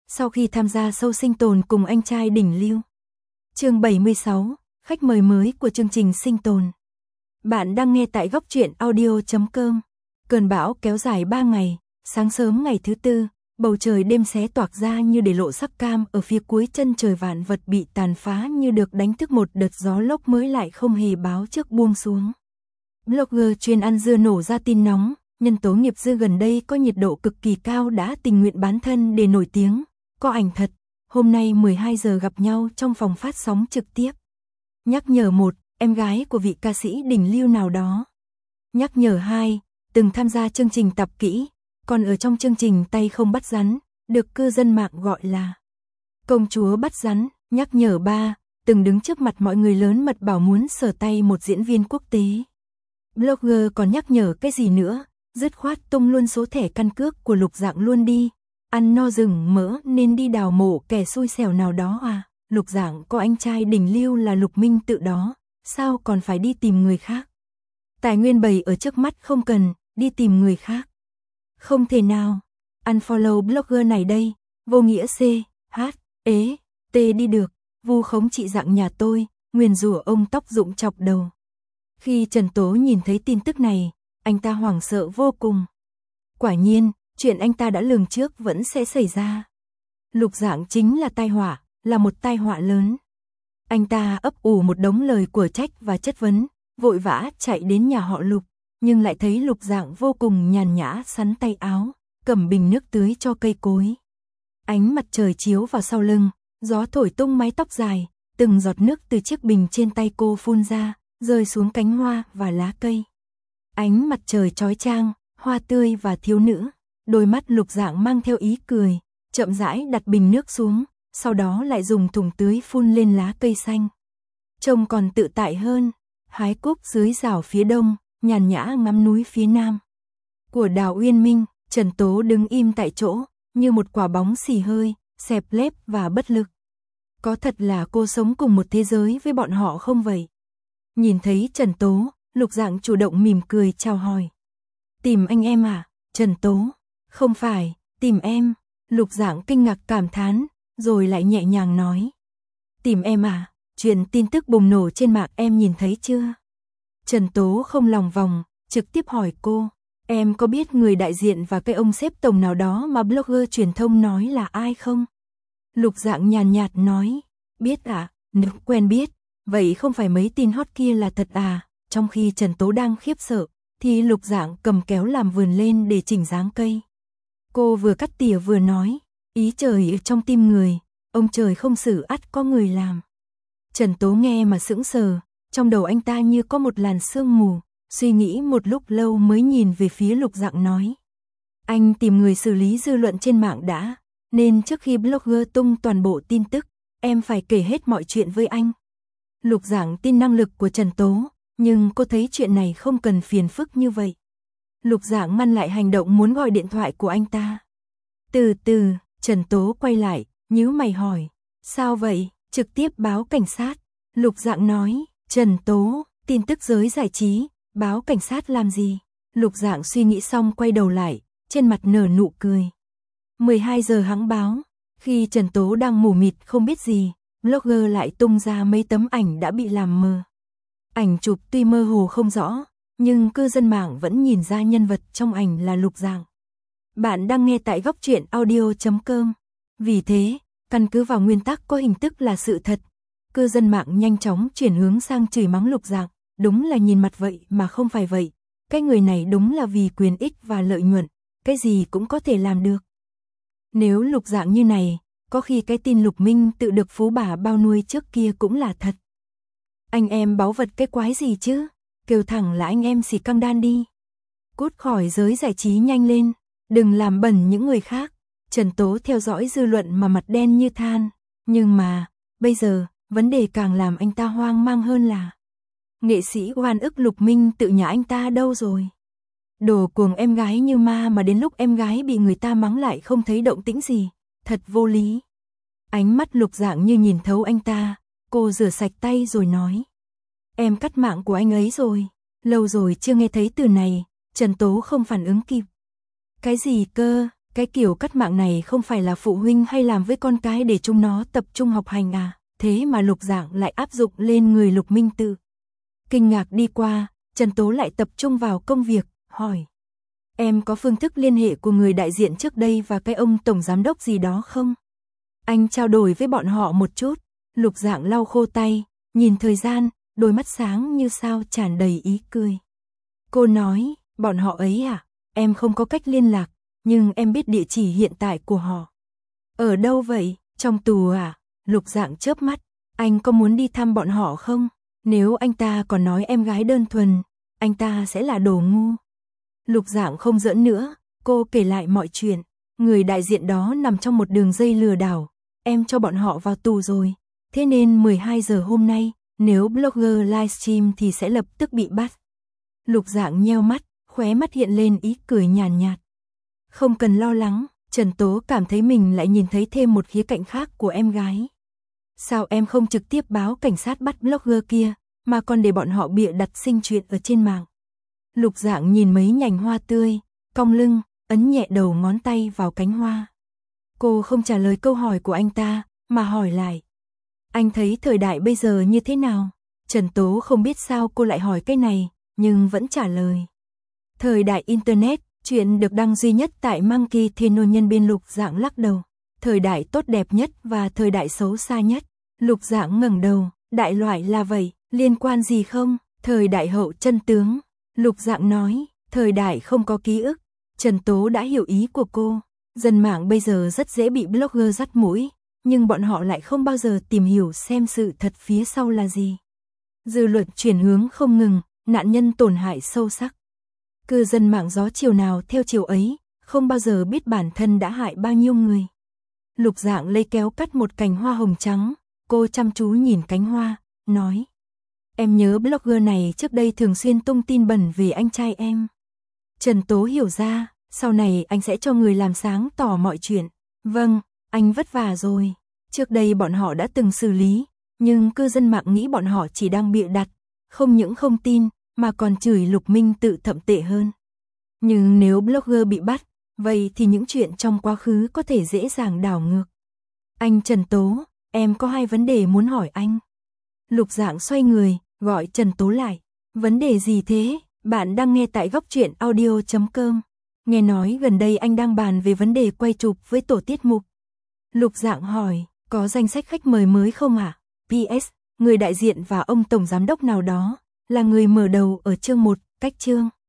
sau khi tham gia show sinh tồn cùng anh trai đỉnh lưu. Chương 76, khách mời mới của chương trình sinh tồn. Bạn đang nghe tại góc truyện audio.com. Cơn bão kéo dài 3 ngày, sáng sớm ngày thứ tư, bầu trời đêm xé toạc ra như để lộ sắc cam, ở phía cuối chân trời vạn vật bị tàn phá như được đánh thức, một đợt gió lốc mới lại không hề báo trước buông xuống. Blogger chuyên ăn dưa nổ ra tin nóng, nhân tố nghiệp dư gần đây có nhiệt độ cực kỳ cao đã tình nguyện bán thân để nổi tiếng, có ảnh thật, hôm nay 12 giờ gặp nhau trong phòng phát sóng trực tiếp. Nhắc nhở 1, em gái của vị ca sĩ đỉnh lưu nào đó. Nhắc nhở 2, từng tham gia chương trình Tập Kỹ, còn ở trong chương trình Tay Không Bắt Rắn, được cư dân mạng gọi là công chúa bắt rắn. Nhắc nhở 3, từng đứng trước mặt mọi người lớn mật bảo muốn sờ tay một diễn viên quốc tế. Blogger còn nhắc nhở cái gì nữa, dứt khoát tung luôn số thẻ căn cước của Lục Dạng luôn đi, ăn no rừng mỡ nên đi đào mộ kẻ xui xẻo nào đó à. Lục Dạng có anh trai đỉnh lưu là Lục Minh Tự đó, sao còn phải đi tìm người khác? Tài nguyên bày ở trước mắt, không cần đi tìm người khác. Không thể nào. Unfollow blogger này đây, vô nghĩa C, H, ế, T đi được, vu khống chị Dạng nhà tôi, nguyền rủa ông tóc rụng chọc đầu. Khi Trần Tố nhìn thấy tin tức này, anh ta hoảng sợ vô cùng. Quả nhiên, chuyện anh ta đã lường trước vẫn sẽ xảy ra. Lục Dạng chính là tai họa, là một tai họa lớn. Anh ta ấp ủ một đống lời của trách và chất vấn, vội vã chạy đến nhà họ Lục, nhưng lại thấy Lục Dạng vô cùng nhàn nhã sắn tay áo, cầm bình nước tưới cho cây cối. Ánh mặt trời chiếu vào sau lưng, gió thổi tung mái tóc dài, từng giọt nước từ chiếc bình trên tay cô phun ra, rơi xuống cánh hoa và lá cây. Ánh mặt trời chói chang, hoa tươi và thiếu nữ, đôi mắt Lục Dạng mang theo ý cười, chậm rãi đặt bình nước xuống, sau đó lại dùng thùng tưới phun lên lá cây xanh. Trông còn tự tại hơn. Hái cúc dưới rào phía đông, nhàn nhã ngắm núi phía nam. Của Đào Uyên Minh, Trần Tố đứng im tại chỗ, như một quả bóng xì hơi, xẹp lép và bất lực. Có thật là cô sống cùng một thế giới với bọn họ không vậy? Nhìn thấy Trần Tố, Lục Dạng chủ động mỉm cười chào hỏi. Tìm anh em à? Trần Tố. Không phải, tìm em. Lục Dạng kinh ngạc cảm thán, rồi lại nhẹ nhàng nói. Tìm em à? Chuyện tin tức bùng nổ trên mạng em nhìn thấy chưa? Trần Tố không lòng vòng, trực tiếp hỏi cô. Em có biết người đại diện và cái ông sếp tổng nào đó mà blogger truyền thông nói là ai không? Lục Dạng nhàn nhạt nói. Biết ạ, nếu quen biết. Vậy không phải mấy tin hot kia là thật à? Trong khi Trần Tố đang khiếp sợ, thì Lục Dạng cầm kéo làm vườn lên để chỉnh dáng cây. Cô vừa cắt tỉa vừa nói. Ý trời ở trong tim người, ông trời không xử ắt có người làm. Trần Tố nghe mà sững sờ, trong đầu anh ta như có một làn sương mù, suy nghĩ một lúc lâu mới nhìn về phía Lục Dạng nói. Anh tìm người xử lý dư luận trên mạng đã, nên trước khi blogger tung toàn bộ tin tức, em phải kể hết mọi chuyện với anh. Lục Dạng tin năng lực của Trần Tố, nhưng cô thấy chuyện này không cần phiền phức như vậy. Lục Dạng ngăn lại hành động muốn gọi điện thoại của anh ta. Từ từ, Trần Tố quay lại, nhíu mày hỏi. Sao vậy? Trực tiếp báo cảnh sát. Lục Dạng nói. Trần Tố, tin tức giới giải trí, báo cảnh sát làm gì? Lục Dạng suy nghĩ xong quay đầu lại, trên mặt nở nụ cười. 12 giờ hãng báo. Khi Trần Tố đang mù mịt không biết gì, blogger lại tung ra mấy tấm ảnh đã bị làm mờ. Ảnh chụp tuy mơ hồ không rõ, nhưng cư dân mạng vẫn nhìn ra nhân vật trong ảnh là Lục Dạng. Bạn đang nghe tại góc truyện audio.com. Vì thế, căn cứ vào nguyên tắc có hình tức là sự thật, cư dân mạng nhanh chóng chuyển hướng sang chửi mắng Lục Dạng. Đúng là nhìn mặt vậy mà không phải vậy. Cái người này đúng là vì quyền ích và lợi nhuận, cái gì cũng có thể làm được. Nếu Lục Dạng như này, có khi cái tin Lục Minh Tự được phú bà bao nuôi trước kia cũng là thật. Anh em báu vật cái quái gì chứ? Kêu thẳng là anh em xì căng đan đi. Cút khỏi giới giải trí nhanh lên, đừng làm bẩn những người khác. Trần Tố theo dõi dư luận mà mặt đen như than. Nhưng mà, bây giờ, vấn đề càng làm anh ta hoang mang hơn là nghệ sĩ oan ức Lục Minh Tự nhà anh ta đâu rồi? Đồ cuồng em gái như ma mà đến lúc em gái bị người ta mắng lại không thấy động tĩnh gì. Thật vô lý. Ánh mắt Lục Dạng như nhìn thấu anh ta. Cô rửa sạch tay rồi nói. Em cắt mạng của anh ấy rồi. Lâu rồi chưa nghe thấy từ này. Trần Tố không phản ứng kịp. Cái gì cơ? Cái kiểu cắt mạng này không phải là phụ huynh hay làm với con cái để chúng nó tập trung học hành à, thế mà Lục Dạng lại áp dụng lên người Lục Minh Tự. Kinh ngạc đi qua, Trần Tố lại tập trung vào công việc, hỏi. Em có phương thức liên hệ của người đại diện trước đây và cái ông tổng giám đốc gì đó không? Anh trao đổi với bọn họ một chút. Lục Dạng lau khô tay, nhìn thời gian, đôi mắt sáng như sao tràn đầy ý cười. Cô nói, bọn họ ấy à? Em không có cách liên lạc, nhưng em biết địa chỉ hiện tại của họ. Ở đâu vậy? Trong tù à? Lục Dạng chớp mắt, anh có muốn đi thăm bọn họ không? Nếu anh ta còn nói em gái đơn thuần, anh ta sẽ là đồ ngu. Lục Dạng không giỡn nữa, cô kể lại mọi chuyện. Người đại diện đó nằm trong một đường dây lừa đảo, em cho bọn họ vào tù rồi. Thế nên 12 giờ hôm nay, nếu blogger livestream thì sẽ lập tức bị bắt. Lục Dạng nheo mắt, khóe mắt hiện lên ý cười nhàn nhạt. Không cần lo lắng, Trần Tố cảm thấy mình lại nhìn thấy thêm một khía cạnh khác của em gái. Sao em không trực tiếp báo cảnh sát bắt blogger kia, mà còn để bọn họ bịa đặt sinh chuyện ở trên mạng? Lục Dạng nhìn mấy nhành hoa tươi, cong lưng, ấn nhẹ đầu ngón tay vào cánh hoa. Cô không trả lời câu hỏi của anh ta, mà hỏi lại. Anh thấy thời đại bây giờ như thế nào? Trần Tố không biết sao cô lại hỏi cái này, nhưng vẫn trả lời. Thời đại Internet, chuyện được đăng duy nhất tại Monkey Channel. Nhân viên Lục Dạng lắc đầu. Thời đại tốt đẹp nhất và thời đại xấu xa nhất. Lục Dạng ngẩng đầu, đại loại là vậy, liên quan gì không? Thời đại hậu chân tướng. Lục Dạng nói, thời đại không có ký ức. Trần Tố đã hiểu ý của cô. Dân mạng bây giờ rất dễ bị blogger dắt mũi, nhưng bọn họ lại không bao giờ tìm hiểu xem sự thật phía sau là gì. Dư luận chuyển hướng không ngừng, nạn nhân tổn hại sâu sắc. Cư dân mạng gió chiều nào theo chiều ấy, không bao giờ biết bản thân đã hại bao nhiêu người. Lục Dạng lấy kéo cắt một cành hoa hồng trắng, cô chăm chú nhìn cánh hoa, nói. Em nhớ blogger này trước đây thường xuyên tung tin bẩn về anh trai em. Trần Tố hiểu ra, sau này anh sẽ cho người làm sáng tỏ mọi chuyện. Vâng, anh vất vả rồi. Trước đây bọn họ đã từng xử lý, nhưng cư dân mạng nghĩ bọn họ chỉ đang bịa đặt, không những không tin, mà còn chửi Lục Minh Tự thậm tệ hơn. Nhưng nếu blogger bị bắt, vậy thì những chuyện trong quá khứ có thể dễ dàng đảo ngược. Anh Trần Tố, em có 2 vấn đề muốn hỏi anh. Lục Dạng xoay người, gọi Trần Tố lại. Vấn đề gì thế? Bạn đang nghe tại góc truyện audio.com. Nghe nói gần đây anh đang bàn về vấn đề quay chụp với tổ tiết mục. Lục Dạng hỏi, có danh sách khách mời mới không ạ? PS, người đại diện và ông tổng giám đốc nào đó, là người mở đầu ở chương 1, cách chương.